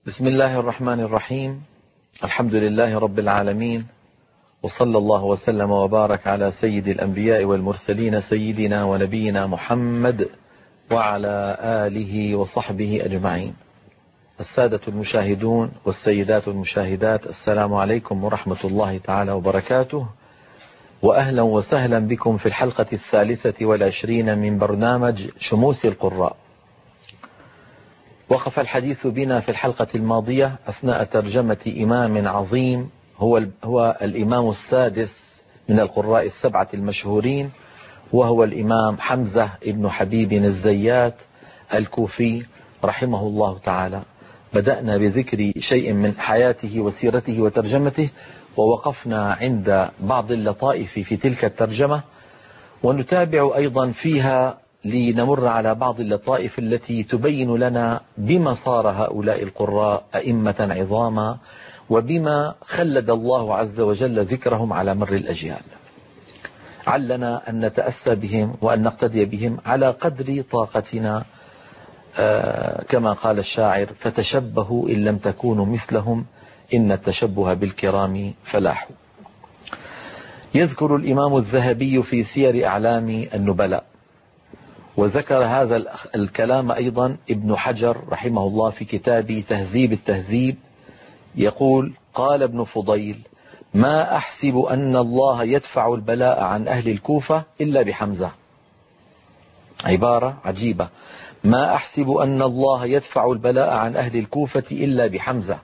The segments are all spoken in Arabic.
بسم الله الرحمن الرحيم. الحمد لله رب العالمين، وصلى الله وسلم وبارك على سيد الأنبياء والمرسلين سيدنا ونبينا محمد وعلى آله وصحبه أجمعين. السادة المشاهدون والسيدات المشاهدات، السلام عليكم ورحمة الله تعالى وبركاته، وأهلا وسهلا بكم في الحلقة 23 من برنامج شموس القراء. وقف الحديث بنا في الحلقة الماضية أثناء ترجمة إمام عظيم هو الإمام السادس من القراء السبعة المشهورين، وهو الإمام حمزة ابن حبيب الزيات الكوفي رحمه الله تعالى. بدأنا بذكر شيء من حياته وسيرته وترجمته، ووقفنا عند بعض اللطائف في تلك الترجمة، ونتابع أيضا فيها لنمر على بعض اللطائف التي تبين لنا بما صار هؤلاء القراء أئمة عظاما، وبما خلد الله عز وجل ذكرهم على مر الأجيال. علنا أن نتأسى بهم وأن نقتدي بهم على قدر طاقتنا، كما قال الشاعر: فتشبهوا إن لم تكونوا مثلهم إن التشبه بالكرام فلاح. يذكر الإمام الذهبي في سير أعلام النبلاء، وذكر هذا الكلام أيضا ابن حجر رحمه الله في كتاب تهذيب التهذيب، يقول: قال ابن فضيل: ما أحسب أن الله يدفع البلاء عن أهل الكوفة إلا بحمزة. عبارة عجيبة: ما أحسب أن الله يدفع البلاء عن أهل الكوفة إلا بحمزة،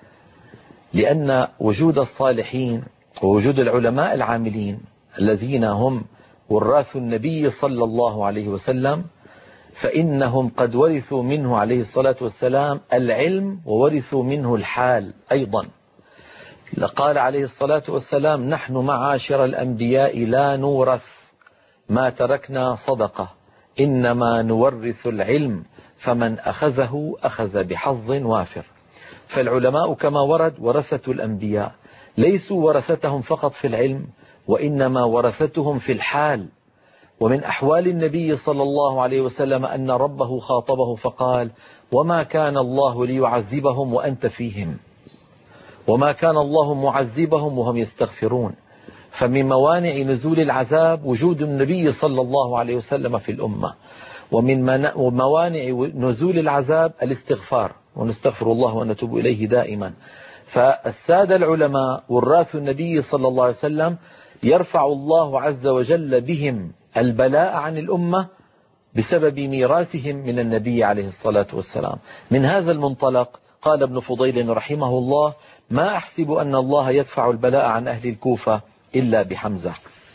لأن وجود الصالحين ووجود العلماء العاملين الذين هم وراث النبي صلى الله عليه وسلم، فإنهم قد ورثوا منه عليه الصلاة والسلام العلم، وورثوا منه الحال أيضا. قال عليه الصلاة والسلام: نحن معاشر الأنبياء لا نورث ما تركنا صدقة، إنما نورث العلم، فمن أخذه أخذ بحظ وافر. فالعلماء كما ورد ورثة الأنبياء، ليسوا ورثتهم فقط في العلم، وإنما ورثتهم في الحال. ومن أحوال النبي صلى الله عليه وسلم أن ربه خاطبه فقال: وما كان الله ليعذبهم وأنت فيهم، وما كان الله معذبهم وهم يستغفرون. فمن موانع نزول العذاب وجود النبي صلى الله عليه وسلم في الأمة، ومن موانع نزول العذاب الاستغفار، ونستغفر الله ونتوب إليه دائما. فالسادة العلماء وراث النبي صلى الله عليه وسلم يرفع الله عز وجل بهم البلاء عن الأمة بسبب ميراثهم من النبي عليه الصلاة والسلام. من هذا المنطلق قال ابن فضيل رحمه الله: ما أحسب أن الله يدفع البلاء عن أهل الكوفة إلا بحمزة.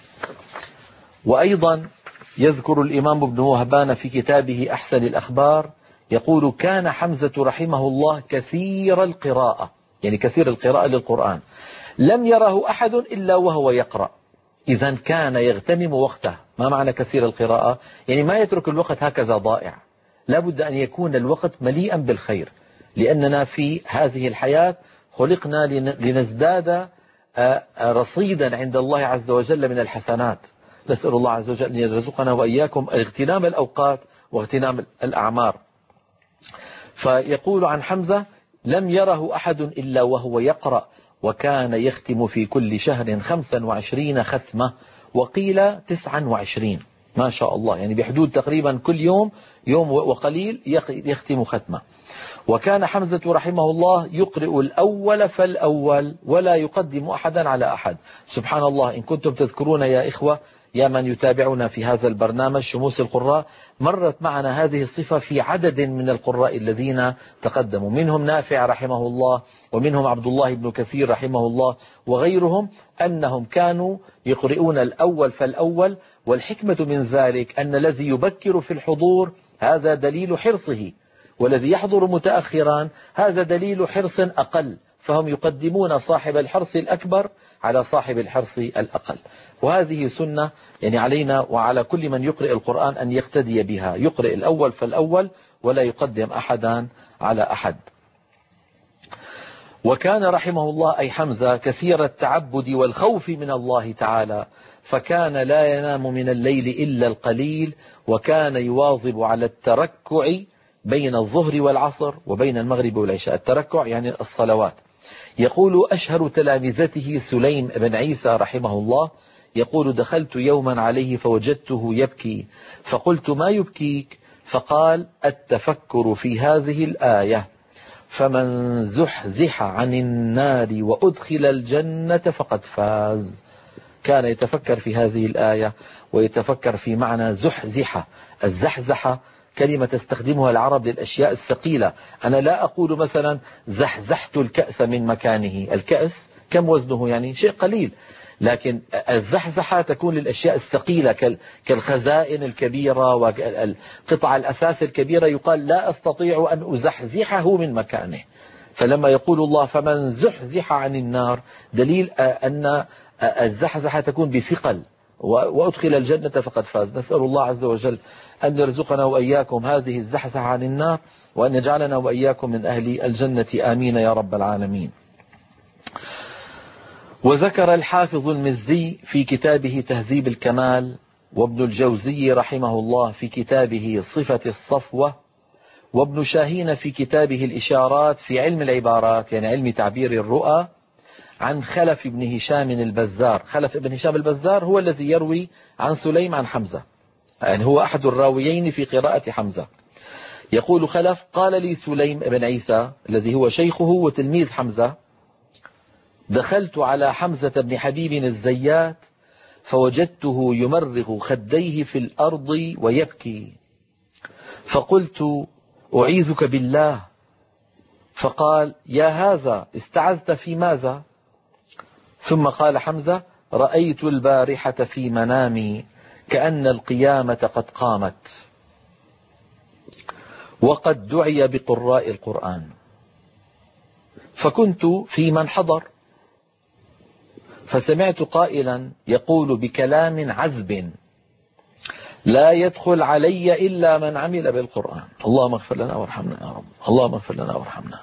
وأيضا يذكر الإمام ابن وهبان في كتابه أحسن الأخبار، يقول: كان حمزة رحمه الله كثير القراءة، يعني كثير القراءة للقرآن، لم يره أحد إلا وهو يقرأ. إذا كان يغتنم وقته. ما معنى كثير القراءة؟ يعني ما يترك الوقت هكذا ضائع، لا بد أن يكون الوقت مليئا بالخير، لأننا في هذه الحياة خلقنا لنزداد رصيدا عند الله عز وجل من الحسنات. نسأل الله عز وجل أن يرزقنا وإياكم اغتنام الأوقات واغتنام الأعمار. فيقول عن حمزة: لم يره أحد إلا وهو يقرأ، وكان يختم في كل شهر 25 ختمة، وقيل 29. ما شاء الله، يعني بحدود تقريبا كل يوم وقليل يختم ختمة. وكان حمزة رحمه الله يقرئ الأول فالأول، ولا يقدم أحدا على أحد. سبحان الله، إن كنتم تذكرون يا إخوة، يا من يتابعنا في هذا البرنامج شموس القراء، مرت معنا هذه الصفة في عدد من القراء الذين تقدموا، منهم نافع رحمه الله، ومنهم عبد الله بن كثير رحمه الله، وغيرهم، أنهم كانوا يقرؤون الأول فالأول. والحكمة من ذلك أن الذي يبكر في الحضور هذا دليل حرصه، والذي يحضر متأخرا هذا دليل حرص أقل، فهم يقدمون صاحب الحرص الأكبر على صاحب الحرص الأقل. وهذه سنة يعني علينا وعلى كل من يقرئ القرآن أن يقتدي بها، يقرئ الأول فالأول ولا يقدم أحدا على أحد. وكان رحمه الله أي حمزة كثير التعبد والخوف من الله تعالى، فكان لا ينام من الليل إلا القليل، وكان يواظب على التركع بين الظهر والعصر وبين المغرب والعشاء. التركع يعني الصلوات. يقول أشهر تلامذته سليم بن عيسى رحمه الله، يقول دخلت يوما عليه فوجدته يبكي، فقلت ما يبكيك؟ فقال التفكر في هذه الآية: فمن زحزح عن النار وأدخل الجنة فقد فاز. كان يتفكر في هذه الآية ويتفكر في معنى زحزحة. الزحزحة كلمة تستخدمها العرب للأشياء الثقيلة. أنا لا أقول مثلا زحزحت الكأس من مكانه. الكأس كم وزنه؟ يعني شيء قليل. لكن الزحزحة تكون للأشياء الثقيلة كالخزائن الكبيرة وقطع الأثاث الكبيرة، يقال لا أستطيع أن أزحزحه من مكانه. فلما يقول الله فمن زحزح عن النار، دليل أن الزحزحة تكون بثقل. وأدخل الجنة فقد فاز. نسأل الله عز وجل أن يرزقنا وإياكم هذه الزحزحة عن النار، وأن يجعلنا وإياكم من أهل الجنة آمين يا رب العالمين. وذكر الحافظ المزي في كتابه تهذيب الكمال، وابن الجوزي رحمه الله في كتابه صفة الصفوة، وابن شاهين في كتابه الإشارات في علم العبارات يعني علم تعبير الرؤى، عن خلف بن هشام البزار. خلف بن هشام البزار هو الذي يروي عن سليم عن حمزة، يعني هو أحد الراويين في قراءة حمزة. يقول خلف قال لي سليم بن عيسى الذي هو شيخه وتلميذ حمزة: دخلت على حمزة بن حبيب الزيات فوجدته يمرغ خديه في الأرض ويبكي، فقلت أعيذك بالله. فقال يا هذا استعذت في ماذا؟ ثم قال حمزة: رأيت البارحة في منامي كأن القيامة قد قامت، وقد دعي بقراء القرآن، فكنت في من حضر، فسمعت قائلا يقول بكلام عذب: لا يدخل علي إلا من عمل بالقرآن. اللهم اغفر لنا وارحمنا يا رب، اللهم اغفر لنا وارحمنا.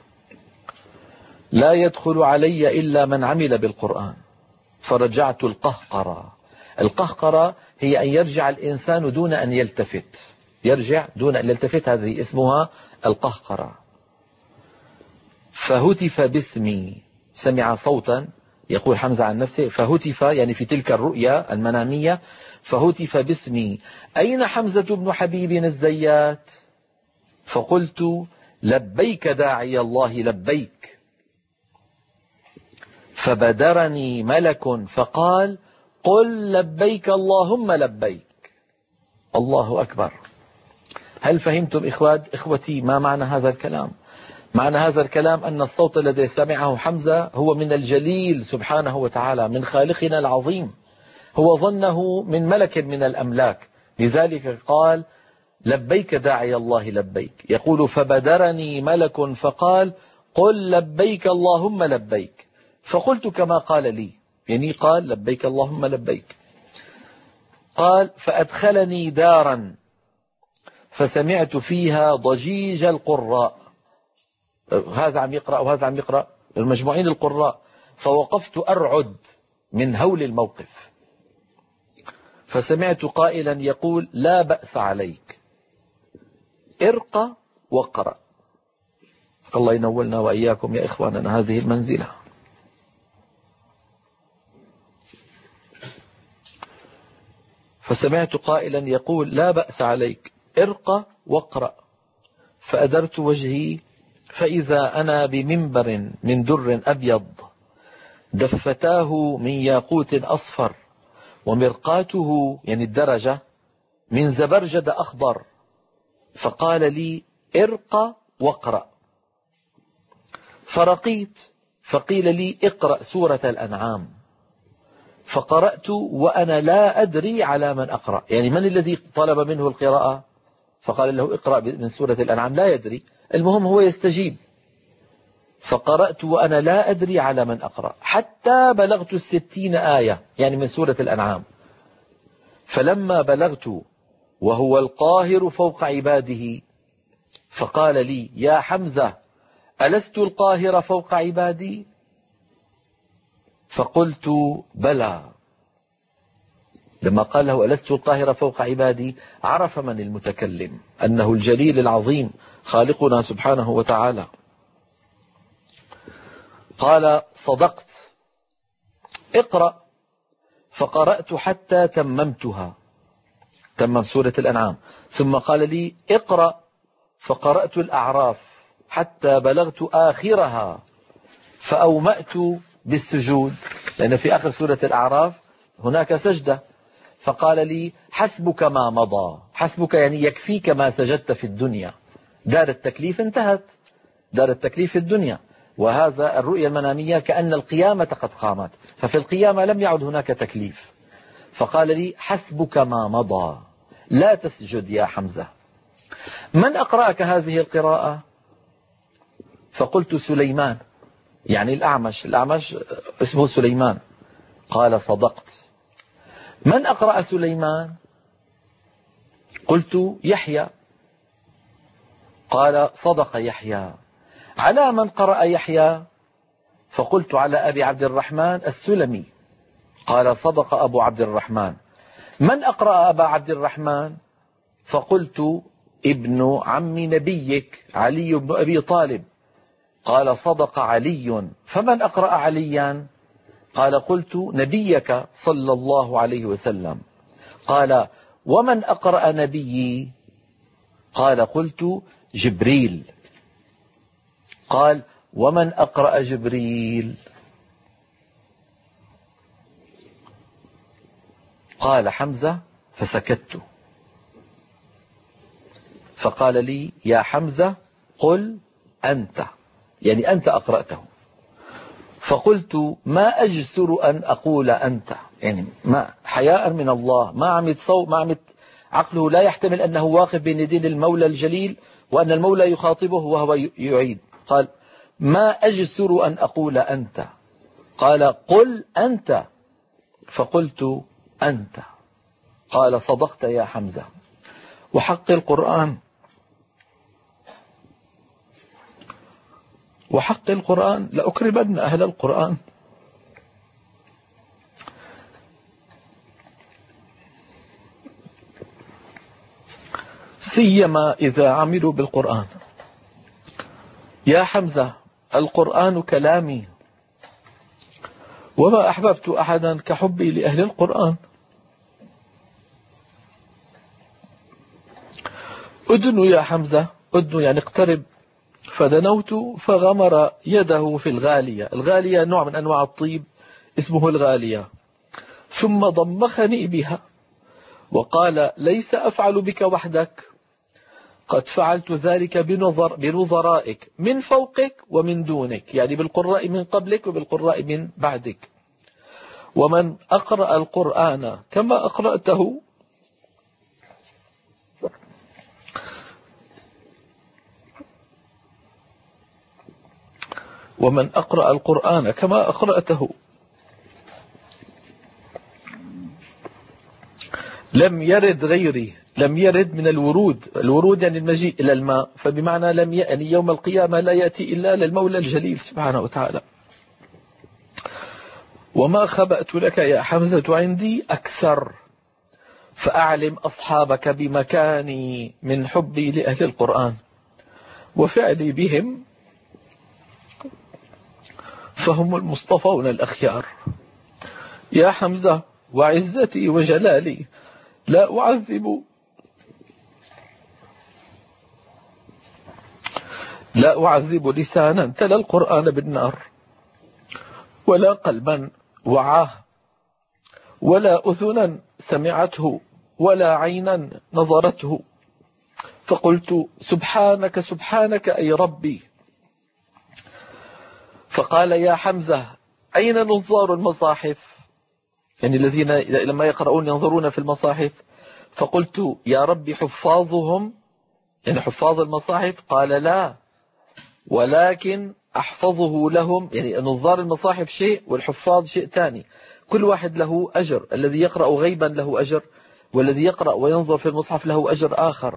لا يدخل علي إلا من عمل بالقرآن. فرجعت القهقرة. القهقرة هي أن يرجع الإنسان دون أن يلتفت، يرجع دون أن يلتفت، هذه اسمها القهقرة. فهتف باسمي، سمع صوتا، يقول حمزة عن نفسه فهتف يعني في تلك الرؤيا المنامية، فهتف باسمي: أين حمزة بن حبيب الزيات؟ فقلت لبيك داعي الله لبيك. فبدرني ملك فقال: قل لبيك اللهم لبيك. الله أكبر. هل فهمتم إخوتي ما معنى هذا الكلام؟ معنى هذا الكلام أن الصوت الذي سمعه حمزة هو من الجليل سبحانه وتعالى، من خالقنا العظيم. هو ظنه من ملك من الأملاك، لذلك قال لبيك داعي الله لبيك. يقول فبدرني ملك فقال: قل لبيك اللهم لبيك. فقلت كما قال لي، يعني قال لبيك اللهم لبيك. قال فأدخلني دارا فسمعت فيها ضجيج القراء، هذا عم يقرأ وهذا عم يقرأ، المجموعين القراء. فوقفت أرعد من هول الموقف، فسمعت قائلا يقول: لا بأس عليك، ارق واقرأ. الله ينولنا وإياكم يا إخواننا هذه المنزلة. فسمعت قائلا يقول: لا بأس عليك، ارق واقرأ. فأدرت وجهي فإذا أنا بمنبر من در أبيض دفتاه من ياقوت أصفر، ومرقاته يعني الدرجة من زبرجد أخضر. فقال لي: ارق واقرأ. فرقيت، فقيل لي: اقرأ سورة الأنعام. فقرأت وأنا لا أدري على من أقرأ، يعني من الذي طلب منه القراءة؟ فقال له: اقرأ من سورة الأنعام، لا يدري، المهم هو يستجيب. فقرأت وأنا لا أدري على من أقرأ حتى بلغت 60 آية يعني من سورة الأنعام. فلما بلغت وهو القاهر فوق عباده فقال لي: يا حمزة ألست القاهر فوق عبادي؟ فقلت: بلى. لما قال له ألست القاهر فوق عبادي عرف من المتكلم، أنه الجليل العظيم خالقنا سبحانه وتعالى. قال صدقت، اقرأ. فقرأت حتى تممتها، تمم سورة الأنعام. ثم قال لي اقرأ، فقرأت الأعراف حتى بلغت آخرها فأومأت بالسجود، لأن في آخر سورة الأعراف هناك سجدة. فقال لي حسبك ما مضى، حسبك يعني يكفيك ما سجدت في الدنيا، دار التكليف انتهت، دار التكليف في الدنيا. وهذا الرؤية المنامية كأن القيامة قد قامت، ففي القيامة لم يعد هناك تكليف. فقال لي حسبك ما مضى لا تسجد يا حمزة. من أقرأك هذه القراءة؟ فقلت سليمان، يعني الأعمش اسمه سليمان. قال صدقت. من أقرأ سليمان؟ قلت يحيى. قال صدق يحيى. على من قرأ يحيى؟ فقلت على أبي عبد الرحمن السلمي. قال صدق أبو عبد الرحمن. من أقرأ أبا عبد الرحمن؟ فقلت ابن عم نبيك علي بن أبي طالب. قال صدق علي. فمن أقرأ عليا؟ قال قلت نبيك صلى الله عليه وسلم. قال ومن أقرأ نبيي؟ قال قلت جبريل. قال ومن أقرأ جبريل؟ قال حمزة. فسكت. فقال لي يا حمزة قل أنت، يعني أنت أقرأته. فقلت ما أجسر أن أقول أنت، يعني ما حياء من الله، ما عمد صوت، ما عمد عقله لا يحتمل أنه واقف بين يدين المولى الجليل وأن المولى يخاطبه وهو يعيد. قال ما أجسر أن أقول أنت. قال قل أنت. فقلت أنت. قال صدقت يا حمزة. وحق القرآن، وحق القرآن لأكرمن أهل القرآن. سيما إذا عملوا بالقرآن. يا حمزة القرآن كلامي، وما أحببت أحدا كحبي لأهل القرآن. أدن يا حمزة، أدن يعني اقترب. فدنوت فغمر يده في الغالية. الغالية نوع من أنواع الطيب اسمه الغالية. ثم ضمخني بها وقال ليس أفعل بك وحدك، قد فعلت ذلك بنظرائك من فوقك ومن دونك، يعني بالقراء من قبلك وبالقراء من بعدك. ومن أقرأ القرآن كما أقرأته ومن أقرأ القرآن كما أقرأته لم يرد غيري. لم يرد من الورود، الورود يعني المجيء إلى الماء، فبمعنى لم يعني يوم القيامة لا يأتي إلا للمولى الجليل سبحانه وتعالى. وما خبأت لك يا حمزة عندي أكثر، فأعلم أصحابك بمكاني من حبي لأهل القرآن وفعلي بهم، فهم المصطفون الأخيار. يا حمزة وعزتي وجلالي لا أعذب لسانا تلا القرآن بالنار، ولا قلبا وعاه، ولا أذنا سمعته، ولا عينا نظرته. فقلت سبحانك سبحانك أي ربي. فقال يا حمزة أين نظار المصاحف، يعني الذين لما يقرؤون ينظرون في المصاحف. فقلت يا ربي حفاظهم، يعني حفاظ المصاحف. قال لا، ولكن أحفظه لهم، يعني نظار المصاحف شيء والحفاظ شيء ثاني، كل واحد له أجر. الذي يقرأ غيبا له أجر، والذي يقرأ وينظر في المصحف له أجر آخر.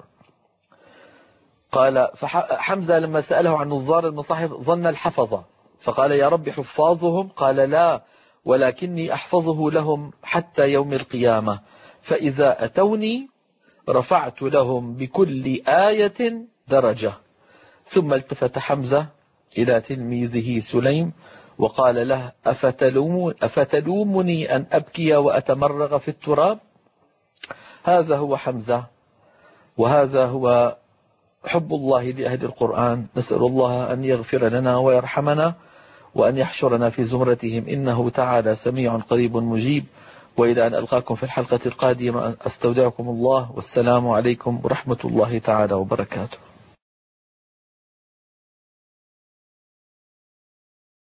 قال فحمزة لما سأله عن نظار المصاحف ظن الحفظة، فقال يا رب حفاظهم. قال لا، ولكني أحفظه لهم حتى يوم القيامة. فإذا أتوني رفعت لهم بكل آية درجة. ثم التفت حمزة إلى تلميذه سليم وقال له أفتلومني أن أبكي وأتمرغ في التراب؟ هذا هو حمزة، وهذا هو حب الله لأهل القرآن. نسأل الله أن يغفر لنا ويرحمنا وأن يحشرنا في زمرتهم، إنه تعالى سميع قريب مجيب. وإلى أن ألقاكم في الحلقة القادمة أستودعكم الله، والسلام عليكم ورحمة الله تعالى وبركاته.